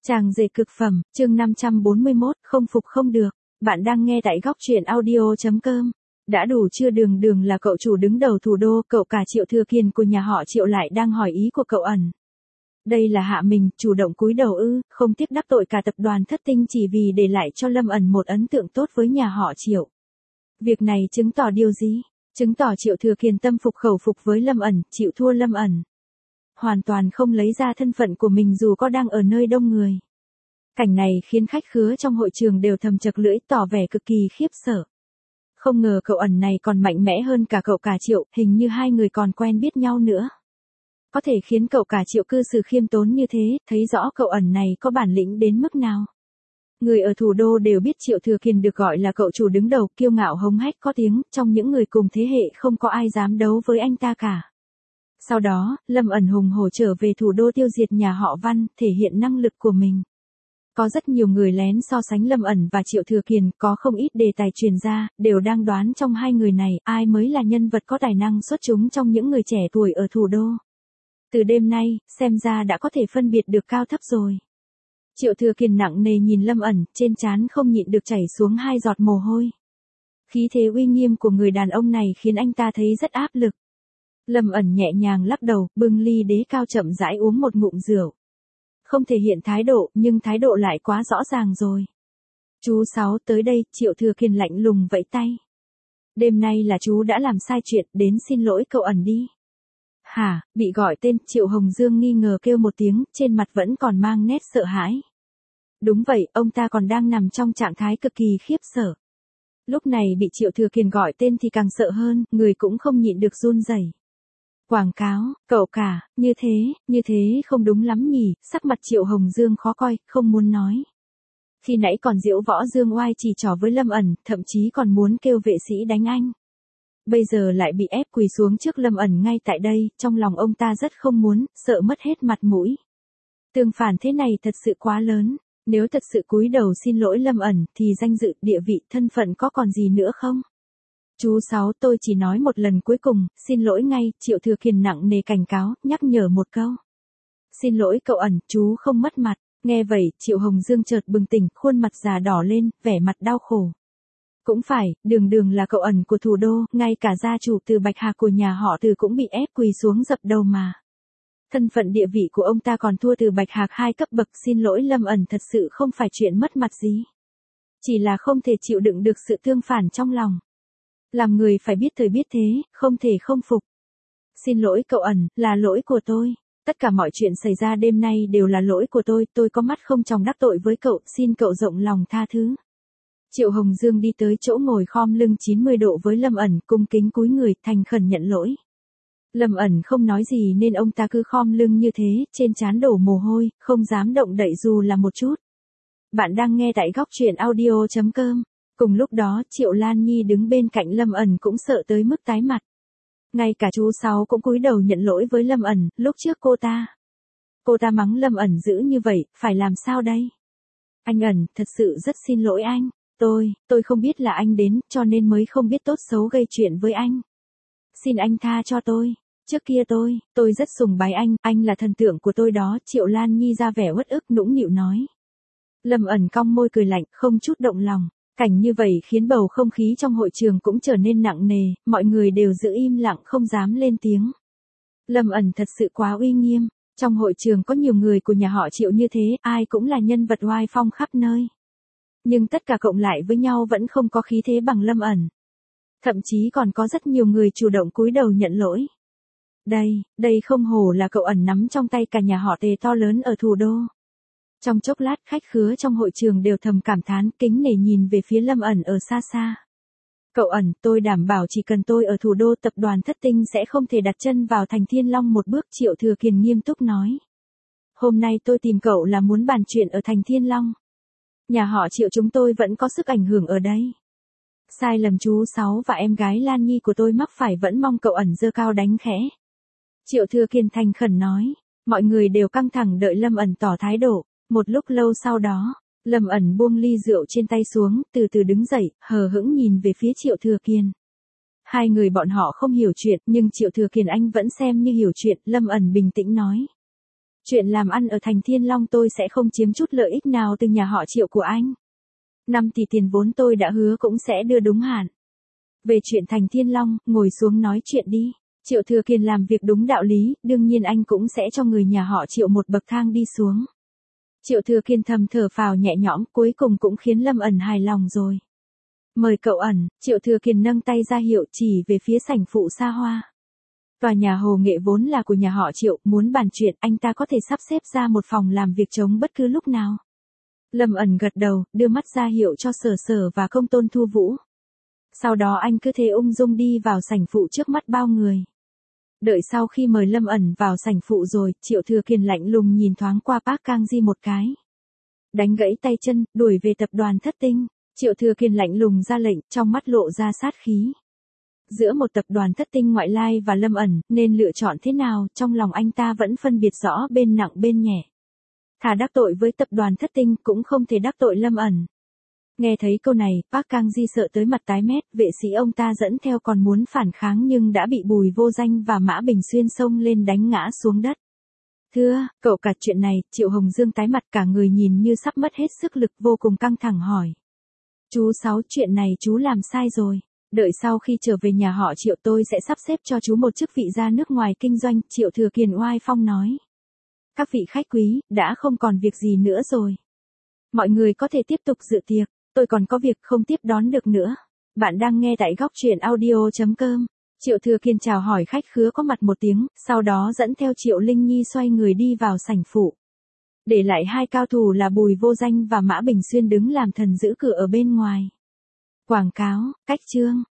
Chàng rể cực phẩm, chương 541, không phục không được. Bạn đang nghe tại góc truyện audio.com. Đã đủ chưa, Đường Đường là cậu chủ đứng đầu thủ đô, cậu cả Triệu Thừa Kiền của nhà họ Triệu lại đang hỏi ý của cậu ẩn. Đây là hạ mình, chủ động cúi đầu ư, không tiếc đắc tội cả tập đoàn Thất Tinh chỉ vì để lại cho Lâm ẩn một ấn tượng tốt với nhà họ Triệu. Việc này chứng tỏ điều gì? Chứng tỏ Triệu Thừa Kiền tâm phục khẩu phục với Lâm ẩn, chịu thua Lâm ẩn. Hoàn toàn không lấy ra thân phận của mình dù có đang ở nơi đông người. Cảnh này khiến khách khứa trong hội trường đều thầm chật lưỡi, tỏ vẻ cực kỳ khiếp sợ. Không ngờ cậu ẩn này còn mạnh mẽ hơn cả cậu cả Triệu, hình như hai người còn quen biết nhau nữa. Có thể khiến cậu cả Triệu cư xử khiêm tốn như thế, thấy rõ cậu ẩn này có bản lĩnh đến mức nào. Người ở thủ đô đều biết Triệu Thừa Kiền được gọi là cậu chủ đứng đầu, kiêu ngạo hống hách có tiếng, trong những người cùng thế hệ không có ai dám đấu với anh ta cả. Sau đó, Lâm ẩn hùng hổ trở về thủ đô tiêu diệt nhà họ Văn, thể hiện năng lực của mình. Có rất nhiều người lén so sánh Lâm ẩn và Triệu Thừa Kiền, có không ít đề tài truyền ra, đều đang đoán trong hai người này, ai mới là nhân vật có tài năng xuất chúng trong những người trẻ tuổi ở thủ đô. Từ đêm nay, xem ra đã có thể phân biệt được cao thấp rồi. Triệu Thừa Kiền nặng nề nhìn Lâm ẩn, trên trán không nhịn được chảy xuống hai giọt mồ hôi. Khí thế uy nghiêm của người đàn ông này khiến anh ta thấy rất áp lực. Lâm ẩn nhẹ nhàng lắc đầu, bưng ly đế cao chậm rãi uống một ngụm rượu. Không thể hiện thái độ, nhưng thái độ lại quá rõ ràng rồi. Chú Sáu tới đây, Triệu Thừa Kiền lạnh lùng vẫy tay. Đêm nay là chú đã làm sai chuyện, đến xin lỗi cậu ẩn đi. Hả, bị gọi tên, Triệu Hồng Dương nghi ngờ kêu một tiếng, trên mặt vẫn còn mang nét sợ hãi. Đúng vậy, ông ta còn đang nằm trong trạng thái cực kỳ khiếp sợ. Lúc này bị Triệu Thừa Kiền gọi tên thì càng sợ hơn, người cũng không nhịn được run rẩy. Quảng cáo, cậu cả, như thế không đúng lắm nhỉ, sắc mặt Triệu Hồng Dương khó coi, không muốn nói. Khi nãy còn diễu võ dương oai chỉ trỏ với Lâm ẩn, thậm chí còn muốn kêu vệ sĩ đánh anh. Bây giờ lại bị ép quỳ xuống trước Lâm ẩn ngay tại đây, trong lòng ông ta rất không muốn, sợ mất hết mặt mũi. Tương phản thế này thật sự quá lớn, nếu thật sự cúi đầu xin lỗi Lâm ẩn, thì danh dự, địa vị, thân phận có còn gì nữa không? Chú Sáu, tôi chỉ nói một lần cuối cùng, xin lỗi ngay, Triệu Thừa Kiền nặng nề cảnh cáo, nhắc nhở một câu. Xin lỗi cậu ẩn, chú không mất mặt. Nghe vậy, Triệu Hồng Dương chợt bừng tỉnh, khuôn mặt già đỏ lên, vẻ mặt đau khổ. Cũng phải, Đường Đường là cậu ẩn của thủ đô, ngay cả gia chủ Từ Bạch Hạc của nhà họ Từ cũng bị ép quỳ xuống dập đầu mà. Thân phận địa vị của ông ta còn thua Từ Bạch Hạc 2 cấp bậc, xin lỗi Lâm ẩn thật sự không phải chuyện mất mặt gì. Chỉ là không thể chịu đựng được sự tương phản trong lòng. Làm người phải biết thời biết thế, không thể không phục. Xin lỗi cậu ẩn, là lỗi của tôi. Tất cả mọi chuyện xảy ra đêm nay đều là lỗi của tôi có mắt không tròng đắc tội với cậu, xin cậu rộng lòng tha thứ. Triệu Hồng Dương đi tới chỗ ngồi khom lưng 90 độ với Lâm ẩn, cung kính cúi người, thành khẩn nhận lỗi. Lâm ẩn không nói gì nên ông ta cứ khom lưng như thế, trên trán đổ mồ hôi, không dám động đậy dù là một chút. Bạn đang nghe tại góc truyện audio.com. Cùng lúc đó, Triệu Lan Nhi đứng bên cạnh Lâm ẩn cũng sợ tới mức tái mặt. Ngay cả chú Sáu cũng cúi đầu nhận lỗi với Lâm ẩn, lúc trước cô ta mắng Lâm ẩn dữ như vậy, phải làm sao đây? Anh ẩn, thật sự rất xin lỗi anh. Tôi không biết là anh đến, cho nên mới không biết tốt xấu gây chuyện với anh. Xin anh tha cho tôi. Trước kia tôi rất sùng bái anh là thần tượng của tôi đó, Triệu Lan Nhi ra vẻ uất ức nũng nịu nói. Lâm ẩn cong môi cười lạnh, không chút động lòng. Cảnh như vậy khiến bầu không khí trong hội trường cũng trở nên nặng nề, mọi người đều giữ im lặng không dám lên tiếng. Lâm ẩn thật sự quá uy nghiêm, trong hội trường có nhiều người của nhà họ Triệu như thế, ai cũng là nhân vật oai phong khắp nơi. Nhưng tất cả cộng lại với nhau vẫn không có khí thế bằng Lâm ẩn. Thậm chí còn có rất nhiều người chủ động cúi đầu nhận lỗi. Đây không hổ là cậu ẩn nắm trong tay cả nhà họ Tề to lớn ở thủ đô. Trong chốc lát khách khứa trong hội trường đều thầm cảm thán, kính nể nhìn về phía Lâm ẩn ở xa xa. Cậu ẩn, tôi đảm bảo chỉ cần tôi ở thủ đô tập đoàn Thất Tinh sẽ không thể đặt chân vào thành Thiên Long một bước, Triệu Thừa Kiền nghiêm túc nói. Hôm nay tôi tìm cậu là muốn bàn chuyện ở thành Thiên Long. Nhà họ Triệu chúng tôi vẫn có sức ảnh hưởng ở đây. Sai lầm chú Sáu và em gái Lan Nhi của tôi mắc phải vẫn mong cậu ẩn giơ cao đánh khẽ. Triệu Thừa Kiền thành khẩn nói, mọi người đều căng thẳng đợi Lâm ẩn tỏ thái độ. Một lúc lâu sau đó, Lâm ẩn buông ly rượu trên tay xuống, từ từ đứng dậy, hờ hững nhìn về phía Triệu Thừa Kiền. Hai người bọn họ không hiểu chuyện, nhưng Triệu Thừa Kiền anh vẫn xem như hiểu chuyện, Lâm ẩn bình tĩnh nói. Chuyện làm ăn ở thành Thiên Long tôi sẽ không chiếm chút lợi ích nào từ nhà họ Triệu của anh. 5 tỷ tiền vốn tôi đã hứa cũng sẽ đưa đúng hạn. Về chuyện thành Thiên Long, ngồi xuống nói chuyện đi. Triệu Thừa Kiền làm việc đúng đạo lý, đương nhiên anh cũng sẽ cho người nhà họ Triệu một bậc thang đi xuống. Triệu Thừa Kiền thầm thở phào nhẹ nhõm, cuối cùng cũng khiến Lâm Ẩn hài lòng rồi. Mời cậu Ẩn, Triệu Thừa Kiền nâng tay ra hiệu chỉ về phía sảnh phụ xa hoa. Tòa nhà Hồ Nghệ vốn là của nhà họ Triệu, muốn bàn chuyện anh ta có thể sắp xếp ra một phòng làm việc trống bất cứ lúc nào. Lâm Ẩn gật đầu, đưa mắt ra hiệu cho Sở Sở và Công Tôn Thu Vũ. Sau đó anh cứ thế ung dung đi vào sảnh phụ trước mắt bao người. Đợi sau khi mời Lâm Ẩn vào sảnh phụ rồi, Triệu Thừa Kiền lạnh lùng nhìn thoáng qua Park Kang-ji một cái. Đánh gãy tay chân, đuổi về tập đoàn Thất Tinh. Triệu Thừa Kiền lạnh lùng ra lệnh, trong mắt lộ ra sát khí. Giữa một tập đoàn Thất Tinh ngoại lai và Lâm Ẩn, nên lựa chọn thế nào, trong lòng anh ta vẫn phân biệt rõ bên nặng bên nhẹ. Thà đắc tội với tập đoàn Thất Tinh cũng không thể đắc tội Lâm Ẩn. Nghe thấy câu này, Park Kang-ji sợ tới mặt tái mét, vệ sĩ ông ta dẫn theo còn muốn phản kháng nhưng đã bị Bùi Vô Danh và Mã Bình Xuyên xông lên đánh ngã xuống đất. Thưa, cậu cả chuyện này, Triệu Hồng Dương tái mặt cả người nhìn như sắp mất hết sức lực vô cùng căng thẳng hỏi. Chú Sáu, chuyện này chú làm sai rồi. Đợi sau khi trở về nhà họ Triệu tôi sẽ sắp xếp cho chú một chức vị ra nước ngoài kinh doanh, Triệu Thừa Kiền oai phong nói. Các vị khách quý, đã không còn việc gì nữa rồi. Mọi người có thể tiếp tục dự tiệc, tôi còn có việc không tiếp đón được nữa. Bạn đang nghe tại góc truyện audio.com. Triệu Thừa Kiền chào hỏi khách khứa có mặt một tiếng, sau đó dẫn theo Triệu Linh Nhi xoay người đi vào sảnh phụ. Để lại hai cao thủ là Bùi Vô Danh và Mã Bình Xuyên đứng làm thần giữ cửa ở bên ngoài. Quảng cáo, cách chương.